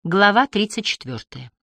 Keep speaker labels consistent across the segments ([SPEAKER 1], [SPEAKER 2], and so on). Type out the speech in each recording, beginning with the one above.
[SPEAKER 1] Глава 34.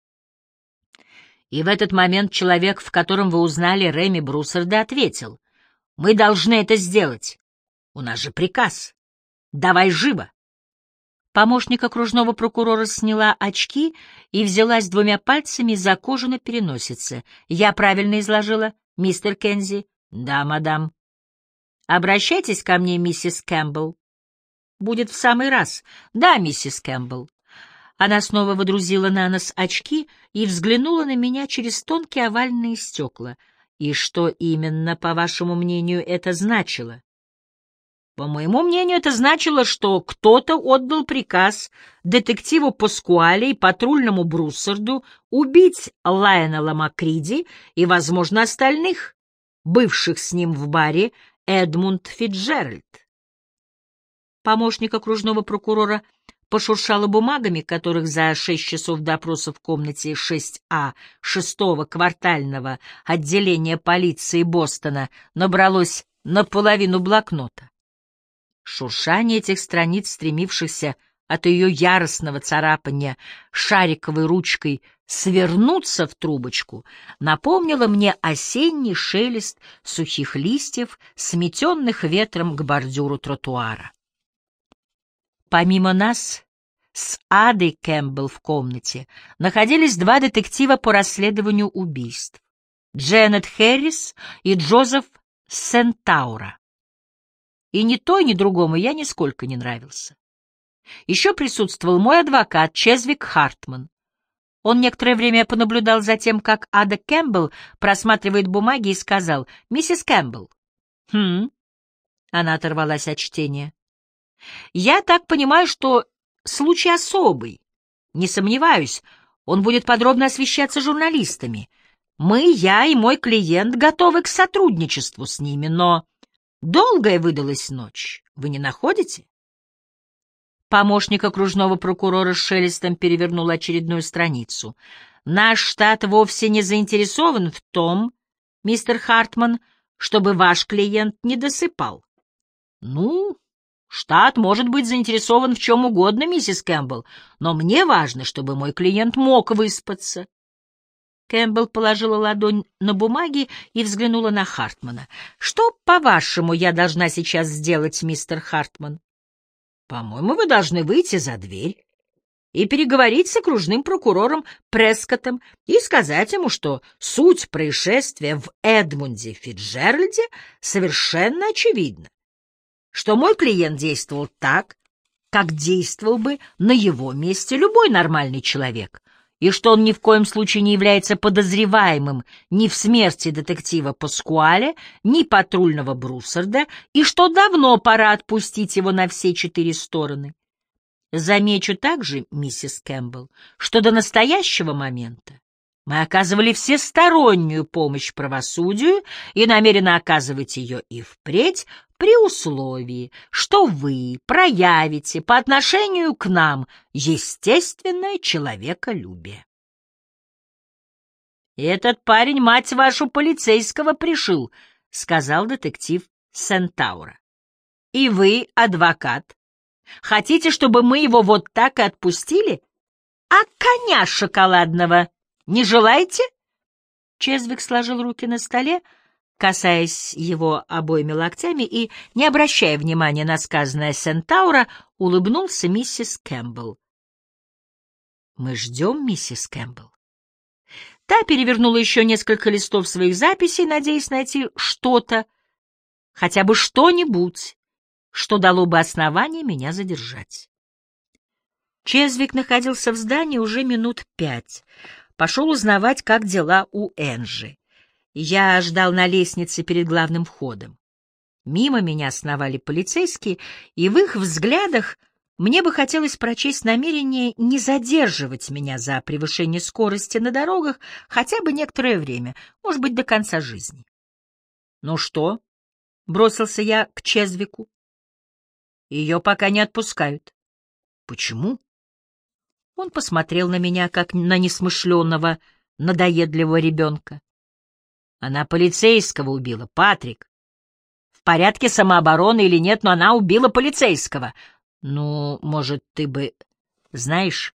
[SPEAKER 1] И в этот момент человек, в котором вы узнали Реми Бруссарда, ответил: «Мы должны это сделать. У нас же приказ. Давай живо!» Помощник окружного прокурора сняла очки и взялась двумя пальцами за кожу на переносице. «Я правильно изложила, мистер Кензи?» «Да, мадам». «Обращайтесь ко мне, миссис Кэмпбелл». «Будет в самый раз». «Да, миссис Кэмпбелл». Она снова водрузила на нос очки и взглянула на меня через тонкие овальные стекла. «И что именно, по вашему мнению, это значило?» «По моему мнению, это значило, что кто-то отдал приказ детективу Паскуале и патрульному Бруссарду убить Лайонела Макриди и, возможно, остальных, бывших с ним в баре Эдмунд Фицджеральд». Помощник окружного прокурора пошуршала бумагами, которых за 6 часов допроса в комнате 6А 6-го квартального отделения полиции Бостона набралось наполовину блокнота. Шуршание этих страниц, стремившихся от ее яростного царапания шариковой ручкой свернуться в трубочку, напомнило мне осенний шелест сухих листьев, сметенных ветром к бордюру тротуара. Помимо нас, с Адой Кэмпбелл в комнате находились два детектива по расследованию убийств — Дженет Хэррис и Джозеф Сентаура. И ни той, ни другому я нисколько не нравился. Еще присутствовал мой адвокат Чезвик Хартман. Он некоторое время понаблюдал за тем, как Ада Кэмпбелл просматривает бумаги, и сказал: «Миссис Кэмпбелл». «Хм?» — она оторвалась от чтения. «Я так понимаю, что случай особый. Не сомневаюсь, он будет подробно освещаться журналистами. Мы, я и мой клиент, готовы к сотрудничеству с ними, но долгая выдалась ночь, вы не находите?» Помощник окружного прокурора с шелестом перевернул очередную страницу. «Наш штат вовсе не заинтересован в том, мистер Хартман, чтобы ваш клиент не досыпал». «Ну, штат может быть заинтересован в чем угодно, миссис Кэмпбелл, но мне важно, чтобы мой клиент мог выспаться». Кэмпбелл положила ладонь на бумаги и взглянула на Хартмана. «Что, по-вашему, я должна сейчас сделать, мистер Хартман?» «По-моему, вы должны выйти за дверь и переговорить с окружным прокурором Прескоттом и сказать ему, что суть происшествия в Эдмунде Фицджеральде совершенно очевидна, что мой клиент действовал так, как действовал бы на его месте любой нормальный человек, и что он ни в коем случае не является подозреваемым ни в смерти детектива Паскуале, ни патрульного Бруссарда, и что давно пора отпустить его на все 4 стороны. Замечу также, миссис Кэмпбелл, что до настоящего момента мы оказывали всестороннюю помощь правосудию и намерены оказывать ее и впредь, при условии, что вы проявите по отношению к нам естественное человеколюбие. «Этот парень, мать вашу, полицейского пришил», — сказал детектив Сентаура. «И вы, адвокат, хотите, чтобы мы его вот так и отпустили? А коня шоколадного не желаете?» Чезвик сложил руки на столе, касаясь его обоими локтями, и, не обращая внимания на сказанное Сентаура, улыбнулся миссис Кэмпбелл. «Мы ждем, миссис Кэмпбелл». Та перевернула еще несколько листов своих записей, надеясь найти что-то, хотя бы что-нибудь, что дало бы основание меня задержать. Чезвик находился в здании уже минут 5. Пошел узнавать, как дела у Энджи. Я ждал на лестнице перед главным входом. Мимо меня сновали полицейские, и в их взглядах мне бы хотелось прочесть намерение не задерживать меня за превышение скорости на дорогах хотя бы некоторое время, может быть, до конца жизни. «Ну что?» — бросился я к Чезвику. «Ее пока не отпускают». «Почему?» Он посмотрел на меня, как на несмышленного, надоедливого ребенка. «Она полицейского убила, Патрик. В порядке самообороны или нет, но она убила полицейского. Ну, может, ты бы... Знаешь,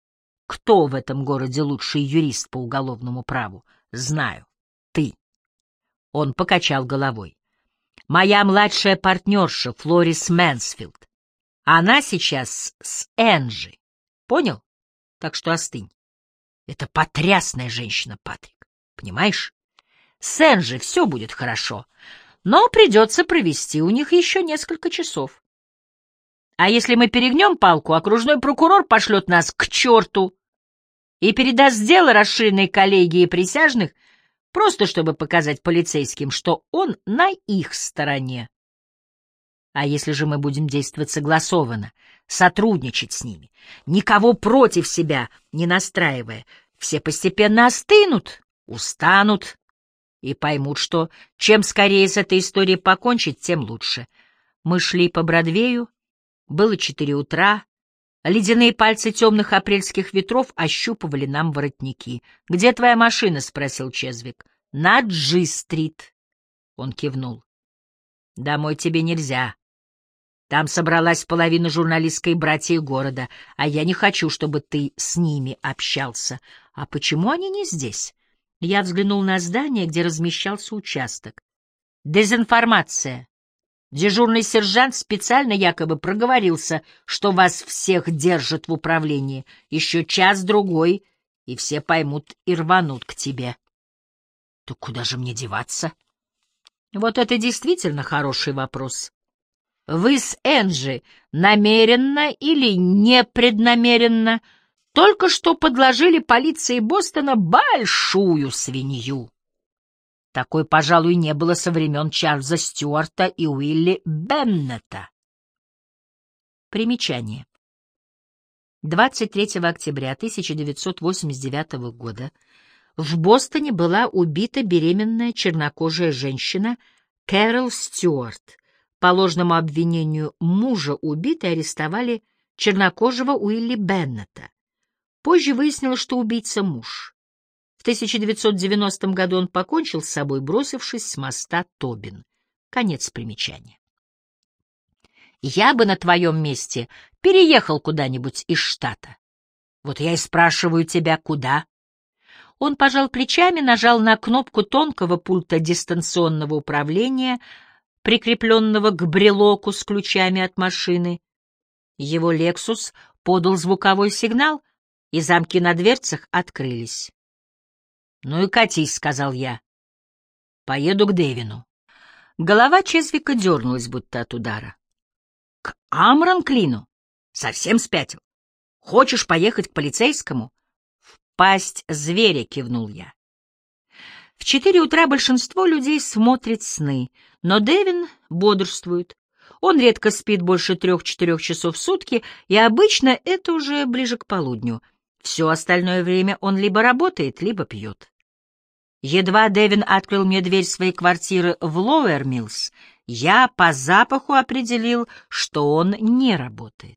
[SPEAKER 1] кто в этом городе лучший юрист по уголовному праву? Знаю. Ты. Он покачал головой. Моя младшая партнерша Флорис Мэнсфилд. Она сейчас с Энджи. Понял? Так что остынь. Это потрясная женщина, Патрик. Понимаешь? С Энджи все будет хорошо, но придется провести у них еще несколько часов. А если мы перегнем палку, окружной прокурор пошлет нас к черту и передаст дело расширенной коллегии присяжных, просто чтобы показать полицейским, что он на их стороне. А если же мы будем действовать согласованно, сотрудничать с ними, никого против себя не настраивая, все постепенно остынут, устанут и поймут, что чем скорее с этой историей покончить, тем лучше. Мы шли по Бродвею, было 4 утра, ледяные пальцы темных апрельских ветров ощупывали нам воротники. «Где твоя машина?» — спросил Чезвик. «На Джи-стрит». Он кивнул. «Домой тебе нельзя. Там собралась половина журналистской братьи города, а я не хочу, чтобы ты с ними общался. А почему они не здесь?» Я взглянул на здание, где размещался участок. «Дезинформация. Дежурный сержант специально якобы проговорился, что вас всех держат в управлении. Еще час-другой, и все поймут и рванут к тебе». «Так куда же мне деваться?» «Вот это действительно хороший вопрос. Вы с Энджи намеренно или непреднамеренно только что подложили полиции Бостона большую свинью. Такой, пожалуй, не было со времен Чарльза Стюарта и Уилли Беннета». Примечание. 23 октября 1989 года в Бостоне была убита беременная чернокожая женщина Кэрол Стюарт. По ложному обвинению мужа убитой арестовали чернокожего Уилли Беннета. Позже выяснилось, что убийца — муж. В 1990 году он покончил с собой, бросившись с моста Тобин. Конец примечания. Я бы на твоем месте переехал куда-нибудь из штата. Вот я и спрашиваю тебя, куда? Он пожал плечами, нажал на кнопку тонкого пульта дистанционного управления, прикрепленного к брелоку с ключами от машины. Его «Лексус» подал звуковой сигнал, и замки на дверцах открылись. «Ну и катись», — сказал я. «Поеду к Дэвину». Голова Чезвика дернулась, будто от удара. «К Амранклину? Совсем спятил? Хочешь поехать к полицейскому?» «В пасть зверя», — кивнул я. В 4 утра большинство людей смотрит сны, но Дэвин бодрствует. Он редко спит больше 3-4 часов в сутки, и обычно это уже ближе к полудню. Все остальное время он либо работает, либо пьет. Едва Дэвин открыл мне дверь своей квартиры в Лоуэр-Миллс, я по запаху определил, что он не работает.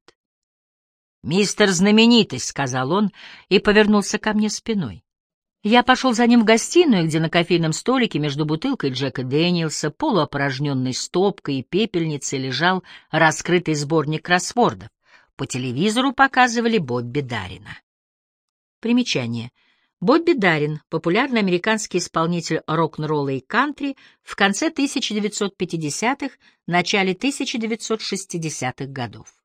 [SPEAKER 1] «Мистер Знаменитость», — сказал он и повернулся ко мне спиной. Я пошел за ним в гостиную, где на кофейном столике между бутылкой Джека Дэниелса, полуопорожненной стопкой и пепельницей лежал раскрытый сборник кроссвордов. По телевизору показывали Бобби Даррина. Примечание. Бобби Даррин — популярный американский исполнитель рок-н-ролла и кантри в конце 1950-х, начале 1960-х годов.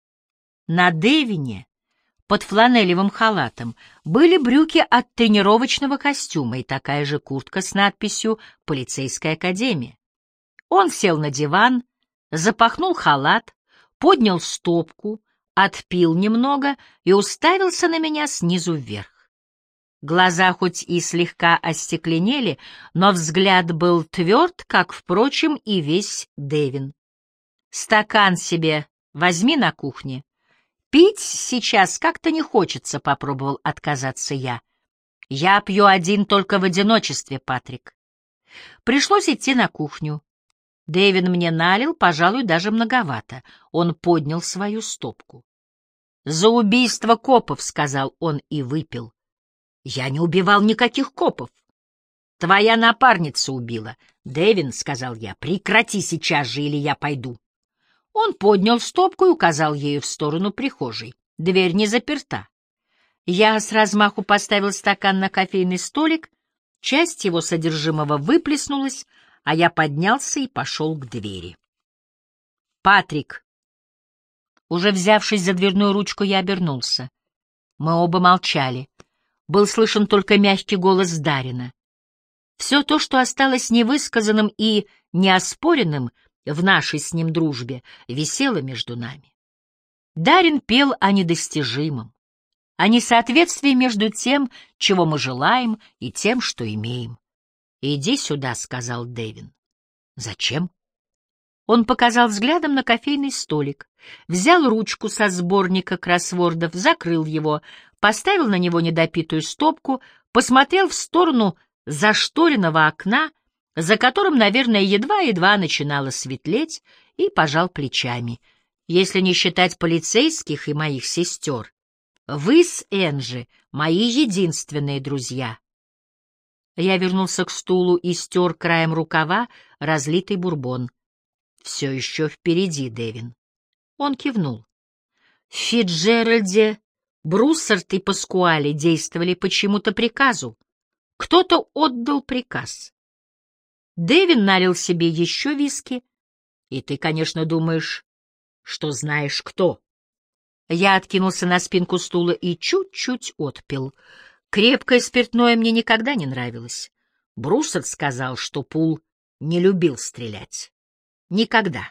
[SPEAKER 1] На Дэвине под фланелевым халатом были брюки от тренировочного костюма и такая же куртка с надписью «Полицейская академия». Он сел на диван, запахнул халат, поднял стопку, отпил немного и уставился на меня снизу вверх. Глаза хоть и слегка остекленели, но взгляд был тверд, как, впрочем, и весь Дэвин. «Стакан себе возьми на кухне. Пить сейчас как-то не хочется», — попробовал отказаться я. «Я пью один только в одиночестве, Патрик». Пришлось идти на кухню. Дэвин мне налил, пожалуй, даже многовато. Он поднял свою стопку. «За убийство копов», — сказал он и выпил. «Я не убивал никаких копов. Твоя напарница убила». «Дэвин», — сказал я, — «прекрати сейчас же, или я пойду». Он поднял стопку и указал ею в сторону прихожей. Дверь не заперта. Я с размаху поставил стакан на кофейный столик, часть его содержимого выплеснулась, а я поднялся и пошел к двери. «Патрик!» Уже взявшись за дверную ручку, я обернулся. Мы оба молчали. Был слышен только мягкий голос Дарина. Все то, что осталось невысказанным и неоспоренным в нашей с ним дружбе, висело между нами. Дарин пел о недостижимом, о несоответствии между тем, чего мы желаем, и тем, что имеем. «Иди сюда», — сказал Дэвин. «Зачем?» Он показал взглядом на кофейный столик, взял ручку со сборника кроссвордов, закрыл его, поставил на него недопитую стопку, посмотрел в сторону зашторенного окна, за которым, наверное, едва-едва начинало светлеть, и пожал плечами. «Если не считать полицейских и моих сестер, вы с Энджи — мои единственные друзья». Я вернулся к стулу и стер краем рукава разлитый бурбон. «Все еще впереди, Дэвин». Он кивнул. В Фицджеральде, Бруссард и Паскуале действовали по чьему-то приказу. Кто-то отдал приказ. Дэвин налил себе еще виски. «И ты, конечно, думаешь, что знаешь, кто». Я откинулся на спинку стула и чуть-чуть отпил. Крепкое спиртное мне никогда не нравилось. Бруссард сказал, что Пул не любил стрелять. Никогда.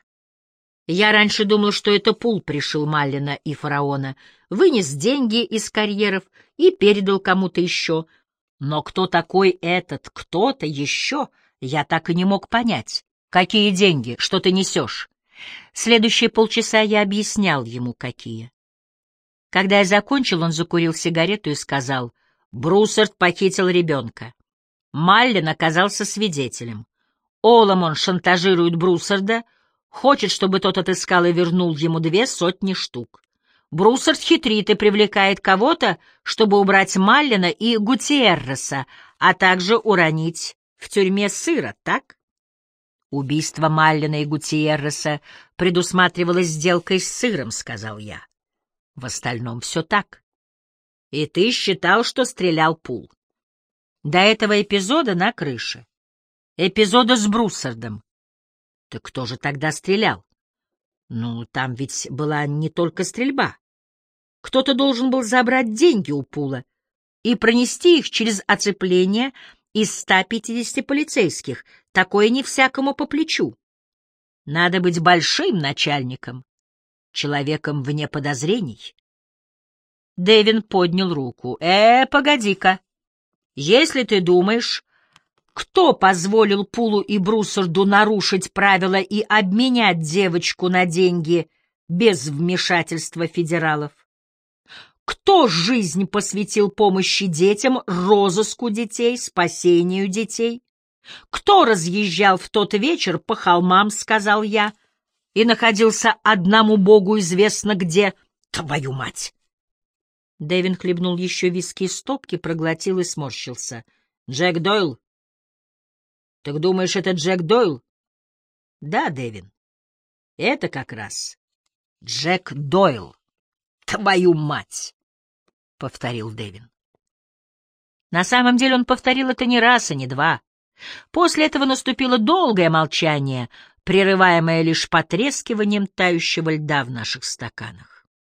[SPEAKER 1] Я раньше думал, что это Пул пришил Маллина и Фараона, вынес деньги из карьеров и передал кому-то еще. Но кто такой этот кто-то еще, я так и не мог понять. Какие деньги? Что ты несешь? Следующие полчаса я объяснял ему, какие. Когда я закончил, он закурил сигарету и сказал: «Бруссард похитил ребенка. Маллин оказался свидетелем. Оламон шантажирует Бруссарда, хочет, чтобы тот отыскал и вернул ему 200 штук. Бруссард хитрит и привлекает кого-то, чтобы убрать Маллина и Гутиерреса, а также уронить в тюрьме сыра, так?» «Убийство Маллина и Гутиерреса предусматривалось сделкой с сыром», — сказал я. «В остальном все так. И ты считал, что стрелял Пул. До этого эпизода на крыше. Эпизода с Бруссардом. Так кто же тогда стрелял? Ну, там ведь была не только стрельба. Кто-то должен был забрать деньги у Пула и пронести их через оцепление из 150 полицейских. Такое не всякому по плечу. Надо быть большим начальником, человеком вне подозрений». Дэвин поднял руку. Погоди-ка. Если ты думаешь, кто позволил Пулу и Бруссарду нарушить правила и обменять девочку на деньги без вмешательства федералов? Кто жизнь посвятил помощи детям, розыску детей, спасению детей? Кто разъезжал в тот вечер по холмам, сказал я, и находился одному Богу известно где, твою мать? Дэвин хлебнул еще виски из стопки, проглотил и сморщился. «Джек Дойл?» «Так думаешь, это Джек Дойл?» «Да, Дэвин, это как раз Джек Дойл. Твою мать!» — повторил Дэвин. На самом деле он повторил это не раз и не два. После этого наступило долгое молчание, прерываемое лишь потрескиванием тающего льда в наших стаканах.